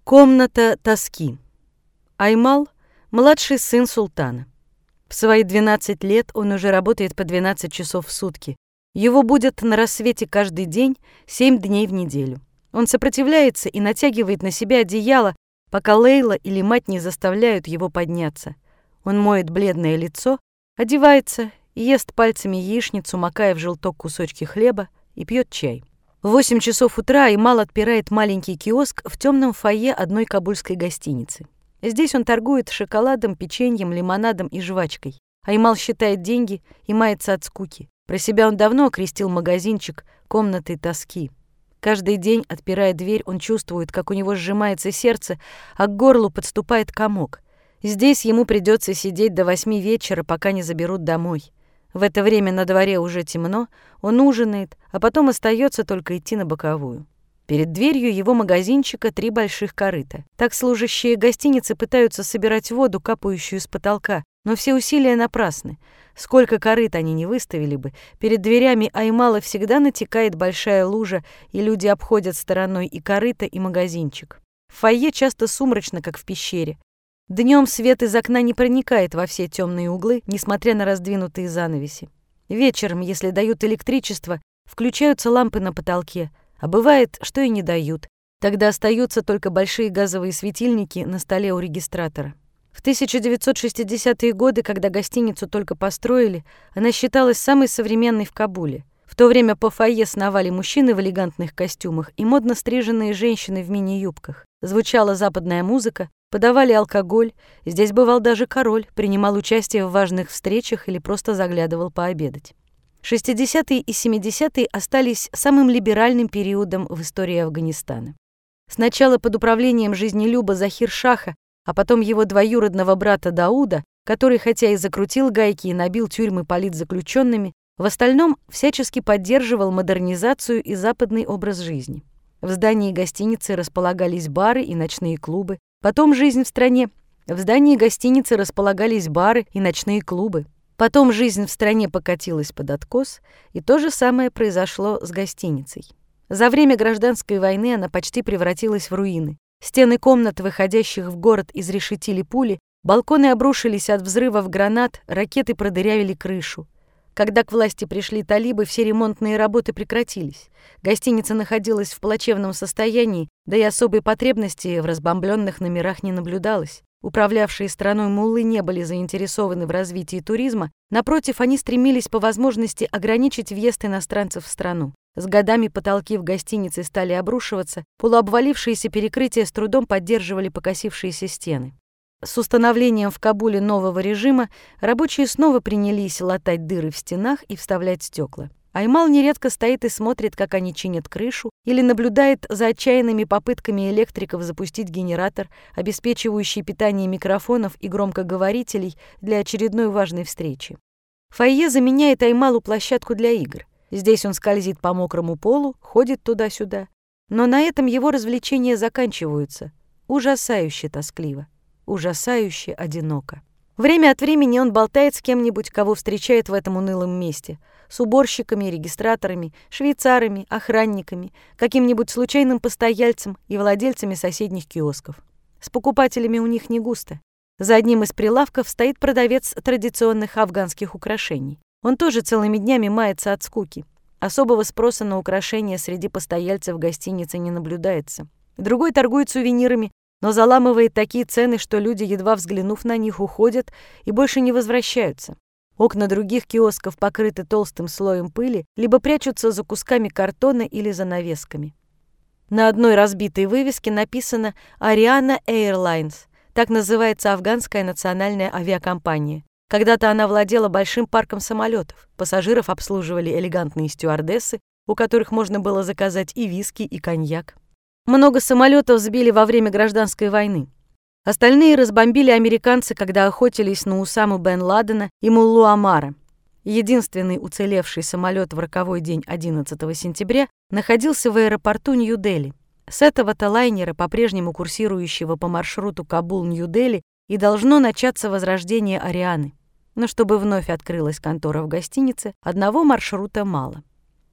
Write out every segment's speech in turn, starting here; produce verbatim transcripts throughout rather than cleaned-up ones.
Комната тоски. Аймал – младший сын султана. В свои двенадцать лет он уже работает по двенадцать часов в сутки. Его будят на рассвете каждый день, семь дней в неделю. Он сопротивляется и натягивает на себя одеяло, пока Лейла или мать не заставляют его подняться. Он моет бледное лицо, одевается и ест пальцами яичницу, макая в желток кусочки хлеба, и пьет чай. В восемь часов утра Аймал отпирает маленький киоск в темном фойе одной кабульской гостиницы. Здесь он торгует шоколадом, печеньем, лимонадом и жвачкой. Аймал считает деньги и мается от скуки. Про себя он давно окрестил магазинчик комнатой тоски. Каждый день, отпирая дверь, он чувствует, как у него сжимается сердце, а к горлу подступает комок. Здесь ему придется сидеть до восьми вечера, пока не заберут домой. В это время на дворе уже темно, он ужинает, а потом остается только идти на боковую. Перед дверью его магазинчика три больших корыта. Так служащие гостиницы пытаются собирать воду, капающую с потолка, но все усилия напрасны. Сколько корыт они не выставили бы, перед дверями Аймала всегда натекает большая лужа, и люди обходят стороной и корыто, и магазинчик. В фойе часто сумрачно, как в пещере. Днем свет из окна не проникает во все темные углы, несмотря на раздвинутые занавеси. Вечером, если дают электричество, включаются лампы на потолке, а бывает, что и не дают. Тогда остаются только большие газовые светильники на столе у регистратора. В тысяча девятьсот шестидесятые годы, когда гостиницу только построили, она считалась самой современной в Кабуле. В то время по фойе сновали мужчины в элегантных костюмах и модно стриженные женщины в мини-юбках. Звучала западная музыка, подавали алкоголь, здесь бывал даже король, принимал участие в важных встречах или просто заглядывал пообедать. шестидесятые и семидесятые остались самым либеральным периодом в истории Афганистана. Сначала под управлением жизнелюба Захир-Шаха, а потом его двоюродного брата Дауда, который хотя и закрутил гайки и набил тюрьмы политзаключенными, в остальном всячески поддерживал модернизацию и западный образ жизни. В здании гостиницы располагались бары и ночные клубы. Потом жизнь в стране. В здании гостиницы располагались бары и ночные клубы. Потом жизнь в стране покатилась под откос, и то же самое произошло с гостиницей. За время гражданской войны она почти превратилась в руины. Стены комнат, выходящих в город, изрешетили пули, балконы обрушились от взрывов гранат, ракеты продырявили крышу. Когда к власти пришли талибы, все ремонтные работы прекратились. Гостиница находилась в плачевном состоянии, да и особой потребности в разбомбленных номерах не наблюдалось. Управлявшие страной муллы не были заинтересованы в развитии туризма, напротив, они стремились по возможности ограничить въезд иностранцев в страну. С годами потолки в гостинице стали обрушиваться, полуобвалившиеся перекрытия с трудом поддерживали покосившиеся стены. С установлением в Кабуле нового режима рабочие снова принялись латать дыры в стенах и вставлять стекла. Аймал нередко стоит и смотрит, как они чинят крышу, или наблюдает за отчаянными попытками электриков запустить генератор, обеспечивающий питание микрофонов и громкоговорителей для очередной важной встречи. Фойе заменяет Аймалу площадку для игр. Здесь он скользит по мокрому полу, ходит туда-сюда. Но на этом его развлечения заканчиваются. Ужасающе тоскливо. Ужасающе одиноко. Время от времени он болтает с кем-нибудь, кого встречает в этом унылом месте, с уборщиками, регистраторами, швейцарами, охранниками, каким-нибудь случайным постояльцем и владельцами соседних киосков. С покупателями у них не густо. За одним из прилавков стоит продавец традиционных афганских украшений. Он тоже целыми днями мается от скуки. Особого спроса на украшения среди постояльцев гостиницы не наблюдается. Другой торгует сувенирами, но заламывает такие цены, что люди, едва взглянув на них, уходят и больше не возвращаются. Окна других киосков покрыты толстым слоем пыли, либо прячутся за кусками картона или занавесками. На одной разбитой вывеске написано «Ариана Airlines», так называется афганская национальная авиакомпания. Когда-то она владела большим парком самолетов, пассажиров обслуживали элегантные стюардессы, у которых можно было заказать и виски, и коньяк. Много самолетов сбили во время гражданской войны. Остальные разбомбили американцы, когда охотились на Усаму бен Ладена и Муллу Амара. Единственный уцелевший самолет в роковой день одиннадцатого сентября находился в аэропорту Нью-Дели. С этого-то лайнера, по-прежнему курсирующего по маршруту Кабул-Нью-Дели, и должно начаться возрождение Арианы. Но чтобы вновь открылась контора в гостинице, одного маршрута мало.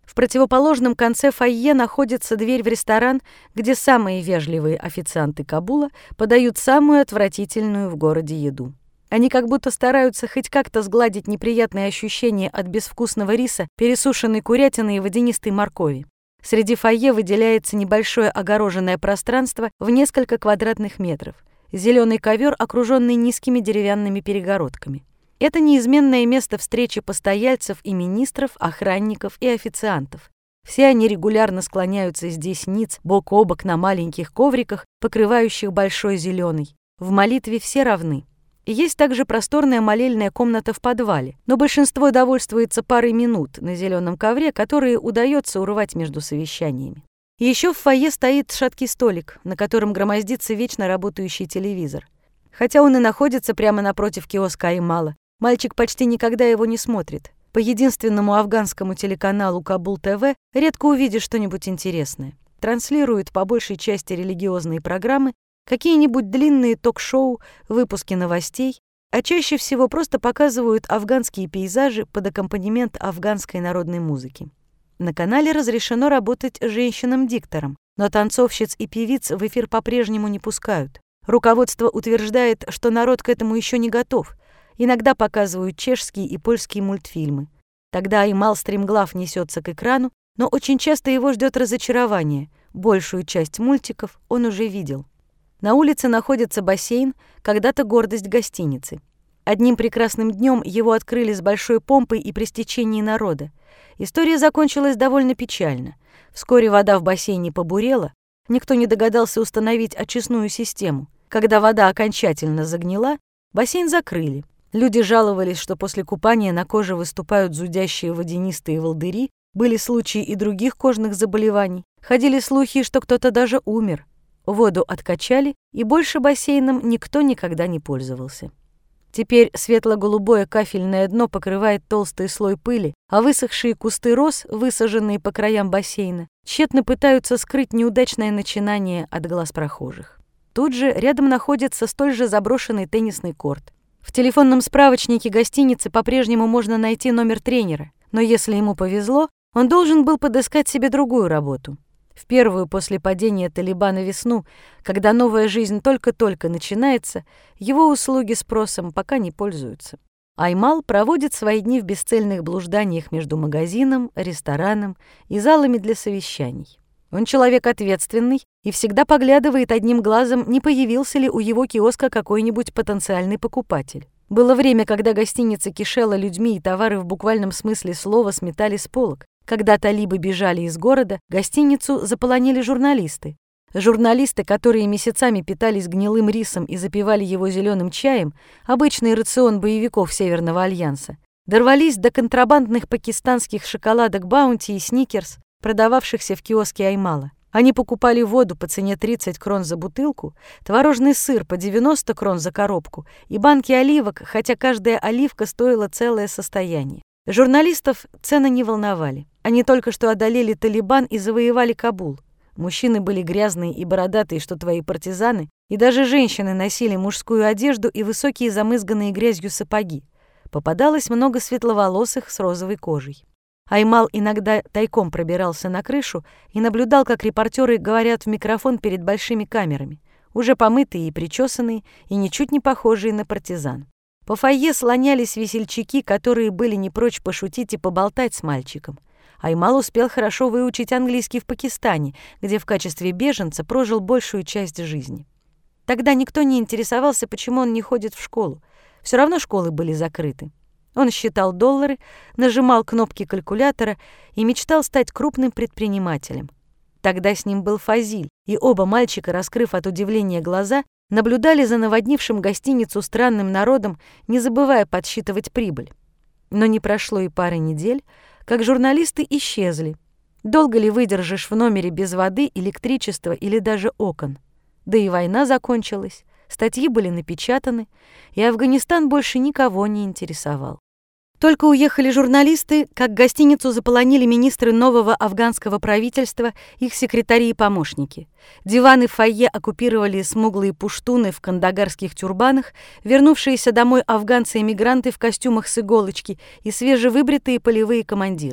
В противоположном конце фойе находится дверь в ресторан, где самые вежливые официанты Кабула подают самую отвратительную в городе еду. Они как будто стараются хоть как-то сгладить неприятные ощущения от безвкусного риса, пересушенной курятины и водянистой моркови. Среди фойе выделяется небольшое огороженное пространство в несколько квадратных метров. Зеленый ковер, окруженный низкими деревянными перегородками. Это неизменное место встречи постояльцев и министров, охранников и официантов. Все они регулярно склоняются здесь ниц, бок о бок на маленьких ковриках, покрывающих большой зеленый. В молитве все равны. Есть также просторная молельная комната в подвале, но большинство довольствуется парой минут на зеленом ковре, которые удается урвать между совещаниями. Еще в фойе стоит шаткий столик, на котором громоздится вечно работающий телевизор. Хотя он и находится прямо напротив киоска Аймала, мальчик почти никогда его не смотрит. По единственному афганскому телеканалу Кабул-ТВ редко увидишь что-нибудь интересное. Транслируют по большей части религиозные программы, какие-нибудь длинные ток-шоу, выпуски новостей, а чаще всего просто показывают афганские пейзажи под аккомпанемент афганской народной музыки. На канале разрешено работать женщинам-дикторам, но танцовщиц и певиц в эфир по-прежнему не пускают. Руководство утверждает, что народ к этому еще не готов. Иногда показывают чешские и польские мультфильмы. Тогда Аймал стремглав несется к экрану, но очень часто его ждет разочарование. Большую часть мультиков он уже видел. На улице находится бассейн, когда-то гордость гостиницы. Одним прекрасным днем его открыли с большой помпой и при стечении народа. История закончилась довольно печально. Вскоре вода в бассейне побурела, никто не догадался установить очистную систему. Когда вода окончательно загнила, бассейн закрыли. Люди жаловались, что после купания на коже выступают зудящие водянистые волдыри, были случаи и других кожных заболеваний. Ходили слухи, что кто-то даже умер. Воду откачали, и больше бассейном никто никогда не пользовался. Теперь светло-голубое кафельное дно покрывает толстый слой пыли, а высохшие кусты роз, высаженные по краям бассейна, тщетно пытаются скрыть неудачное начинание от глаз прохожих. Тут же рядом находится столь же заброшенный теннисный корт. В телефонном справочнике гостиницы по-прежнему можно найти номер тренера, но если ему повезло, он должен был подыскать себе другую работу. В первую после падения Талибана весну, когда новая жизнь только-только начинается, его услуги спросом пока не пользуются. Аймал проводит свои дни в бесцельных блужданиях между магазином, рестораном и залами для совещаний. Он человек ответственный и всегда поглядывает одним глазом, не появился ли у его киоска какой-нибудь потенциальный покупатель. Было время, когда гостиница кишела людьми, и товары в буквальном смысле слова сметали с полок. Когда талибы бежали из города, гостиницу заполонили журналисты. Журналисты, которые месяцами питались гнилым рисом и запивали его зеленым чаем, обычный рацион боевиков Северного альянса, дорвались до контрабандных пакистанских шоколадок Баунти и Сникерс, продававшихся в киоске Аймала. Они покупали воду по цене тридцать крон за бутылку, творожный сыр по девяносто крон за коробку и банки оливок, хотя каждая оливка стоила целое состояние. Журналистов цены не волновали. Они только что одолели Талибан и завоевали Кабул. Мужчины были грязные и бородатые, что твои партизаны, и даже женщины носили мужскую одежду и высокие замызганные грязью сапоги. Попадалось много светловолосых с розовой кожей. Аймал иногда тайком пробирался на крышу и наблюдал, как репортеры говорят в микрофон перед большими камерами, уже помытые и причесанные, и ничуть не похожие на партизан. По фойе слонялись весельчаки, которые были не прочь пошутить и поболтать с мальчиком. Аймал успел хорошо выучить английский в Пакистане, где в качестве беженца прожил большую часть жизни. Тогда никто не интересовался, почему он не ходит в школу. Все равно школы были закрыты. Он считал доллары, нажимал кнопки калькулятора и мечтал стать крупным предпринимателем. Тогда с ним был Фазиль, и оба мальчика, раскрыв от удивления глаза, наблюдали за наводнившим гостиницу странным народом, не забывая подсчитывать прибыль. Но не прошло и пары недель, как журналисты исчезли. Долго ли выдержишь в номере без воды, электричества или даже окон? Да и война закончилась, статьи были напечатаны, и Афганистан больше никого не интересовал. Только уехали журналисты, как гостиницу заполонили министры нового афганского правительства, их секретари и помощники. Диваны в фойе оккупировали смуглые пуштуны в кандагарских тюрбанах, вернувшиеся домой афганцы-эмигранты в костюмах с иголочки и свежевыбритые полевые командиры.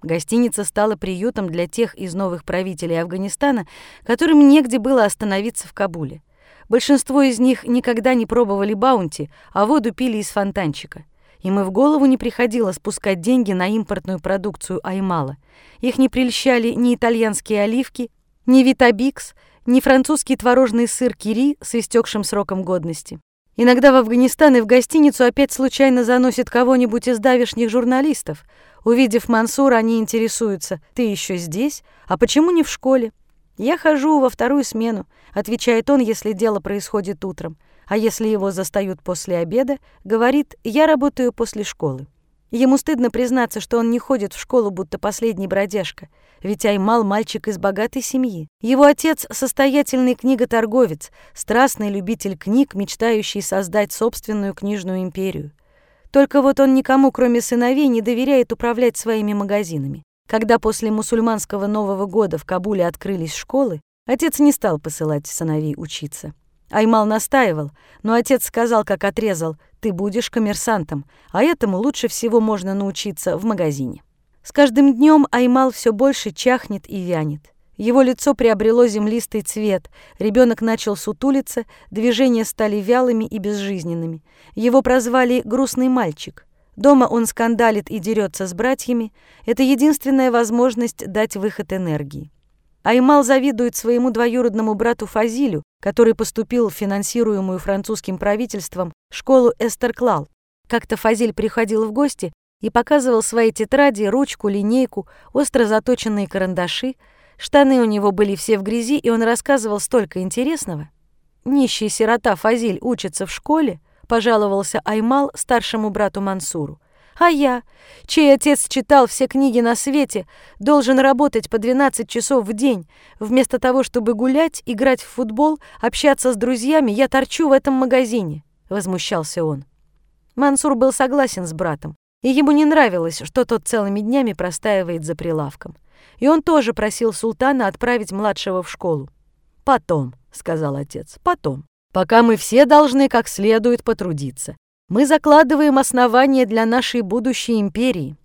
Гостиница стала приютом для тех из новых правителей Афганистана, которым негде было остановиться в Кабуле. Большинство из них никогда не пробовали баунти, а воду пили из фонтанчика. Им и в голову не приходило спускать деньги на импортную продукцию Аймала. Их не прельщали ни итальянские оливки, ни Витабикс, ни французский творожный сыр кири с истекшим сроком годности. Иногда в Афганистан и в гостиницу опять случайно заносит кого-нибудь из давешних журналистов. Увидев Мансура, они интересуются: «Ты еще здесь? А почему не в школе?» «Я хожу во вторую смену», — отвечает он, если дело происходит утром. А если его застают после обеда, говорит: «Я работаю после школы». Ему стыдно признаться, что он не ходит в школу, будто последний бродяжка. Ведь Аймал — мальчик из богатой семьи. Его отец — состоятельный книготорговец, страстный любитель книг, мечтающий создать собственную книжную империю. Только вот он никому, кроме сыновей, не доверяет управлять своими магазинами. Когда после мусульманского Нового года в Кабуле открылись школы, отец не стал посылать сыновей учиться. Аймал настаивал, но отец сказал, как отрезал: «Ты будешь коммерсантом, а этому лучше всего можно научиться в магазине». С каждым днем Аймал все больше чахнет и вянет. Его лицо приобрело землистый цвет, ребенок начал сутулиться, движения стали вялыми и безжизненными. Его прозвали «грустный мальчик». Дома он скандалит и дерется с братьями. Это единственная возможность дать выход энергии. Аймал завидует своему двоюродному брату Фазилю, который поступил в финансируемую французским правительством школу Эстерклал. Как-то Фазиль приходил в гости и показывал свои тетради, ручку, линейку, остро заточенные карандаши. Штаны у него были все в грязи, и он рассказывал столько интересного. «Нищий сирота Фазиль учится в школе», — пожаловался Аймал старшему брату Мансуру. «А я, чей отец читал все книги на свете, должен работать по двенадцать часов в день. Вместо того, чтобы гулять, играть в футбол, общаться с друзьями, я торчу в этом магазине», — возмущался он. Мансур был согласен с братом, и ему не нравилось, что тот целыми днями простаивает за прилавком. И он тоже просил султана отправить младшего в школу. «Потом», — сказал отец, — «потом. Пока мы все должны как следует потрудиться. Мы закладываем основания для нашей будущей империи».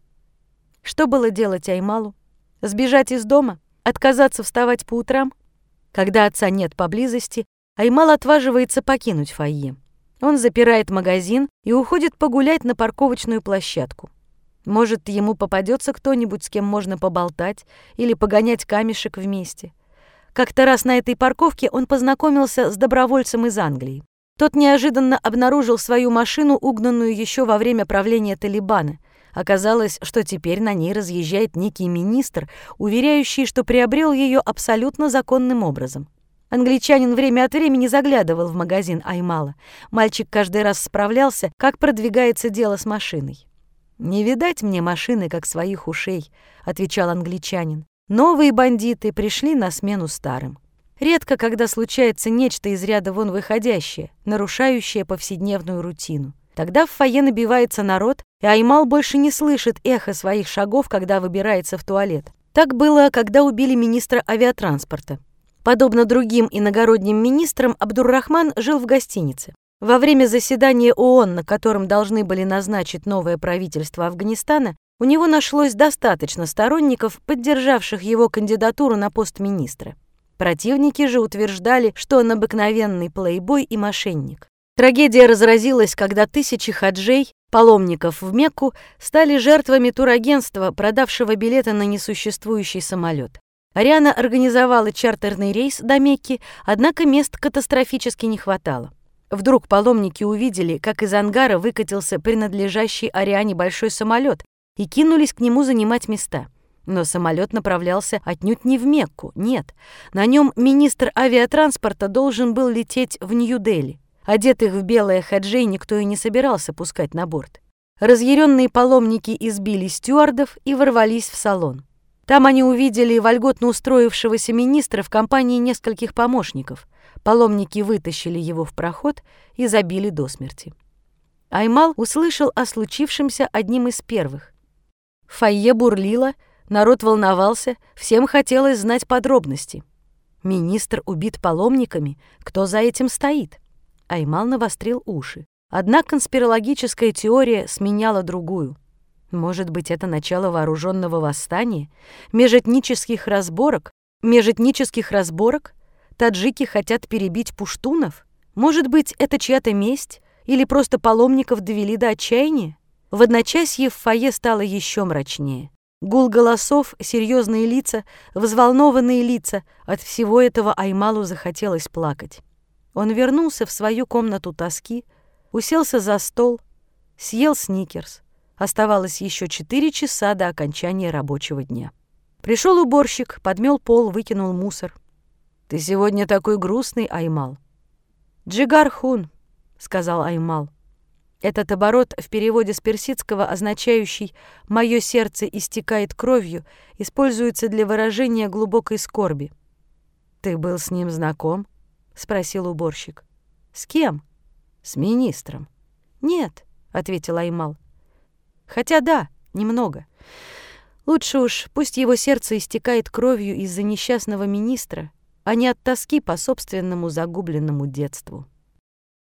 Что было делать Аймалу? Сбежать из дома? Отказаться вставать по утрам? Когда отца нет поблизости, Аймал отваживается покинуть фойе. Он запирает магазин и уходит погулять на парковочную площадку. Может, ему попадется кто-нибудь, с кем можно поболтать или погонять камешек вместе. Как-то раз на этой парковке он познакомился с добровольцем из Англии. Тот неожиданно обнаружил свою машину, угнанную еще во время правления Талибана. Оказалось, что теперь на ней разъезжает некий министр, уверяющий, что приобрел ее абсолютно законным образом. Англичанин время от времени заглядывал в магазин Аймала. Мальчик каждый раз справлялся, как продвигается дело с машиной. «Не видать мне машины, как своих ушей», — отвечал англичанин. Новые бандиты пришли на смену старым. Редко, когда случается нечто из ряда вон выходящее, нарушающее повседневную рутину. Тогда в фойе набивается народ, и Аймал больше не слышит эхо своих шагов, когда выбирается в туалет. Так было, когда убили министра авиатранспорта. Подобно другим иногородним министрам, Абдур-Рахман жил в гостинице. Во время заседания ООН, на котором должны были назначить новое правительство Афганистана, у него нашлось достаточно сторонников, поддержавших его кандидатуру на пост министра. Противники же утверждали, что он обыкновенный плейбой и мошенник. Трагедия разразилась, когда тысячи хаджей, паломников в Мекку, стали жертвами турагентства, продавшего билеты на несуществующий самолет. Ариана организовала чартерный рейс до Мекки, однако мест катастрофически не хватало. Вдруг паломники увидели, как из ангара выкатился принадлежащий Ариане большой самолет, и кинулись к нему занимать места. Но самолет направлялся отнюдь не в Мекку, нет. На нем министр авиатранспорта должен был лететь в Нью-Дели. Одетых в белое хаджей никто и не собирался пускать на борт. Разъяренные паломники избили стюардов и ворвались в салон. Там они увидели вольготно устроившегося министра в компании нескольких помощников. Паломники вытащили его в проход и забили до смерти. Аймал услышал о случившемся одним из первых. Фойе бурлило, народ волновался, всем хотелось знать подробности. Министр убит паломниками, кто за этим стоит? Аймал навострил уши. Одна конспирологическая теория сменяла другую. Может быть, это начало вооруженного восстания, межэтнических разборок, межэтнических разборок? Таджики хотят перебить пуштунов? Может быть, это чья-то месть? Или просто паломников довели до отчаяния? В одночасье в фойе стало еще мрачнее. Гул голосов, серьезные лица, взволнованные лица. От всего этого Аймалу захотелось плакать. Он вернулся в свою комнату тоски, уселся за стол, съел сникерс. Оставалось еще четыре часа до окончания рабочего дня. Пришел уборщик, подмел пол, выкинул мусор. «Ты сегодня такой грустный, Аймал». «Джигар хун», — сказал Аймал. Этот оборот в переводе с персидского, означающий «моё сердце истекает кровью», используется для выражения глубокой скорби. «Ты был с ним знаком?» — спросил уборщик. «С кем?» «С министром». «Нет», — ответил Аймал. «Хотя да, немного. Лучше уж пусть его сердце истекает кровью из-за несчастного министра, а не от тоски по собственному загубленному детству».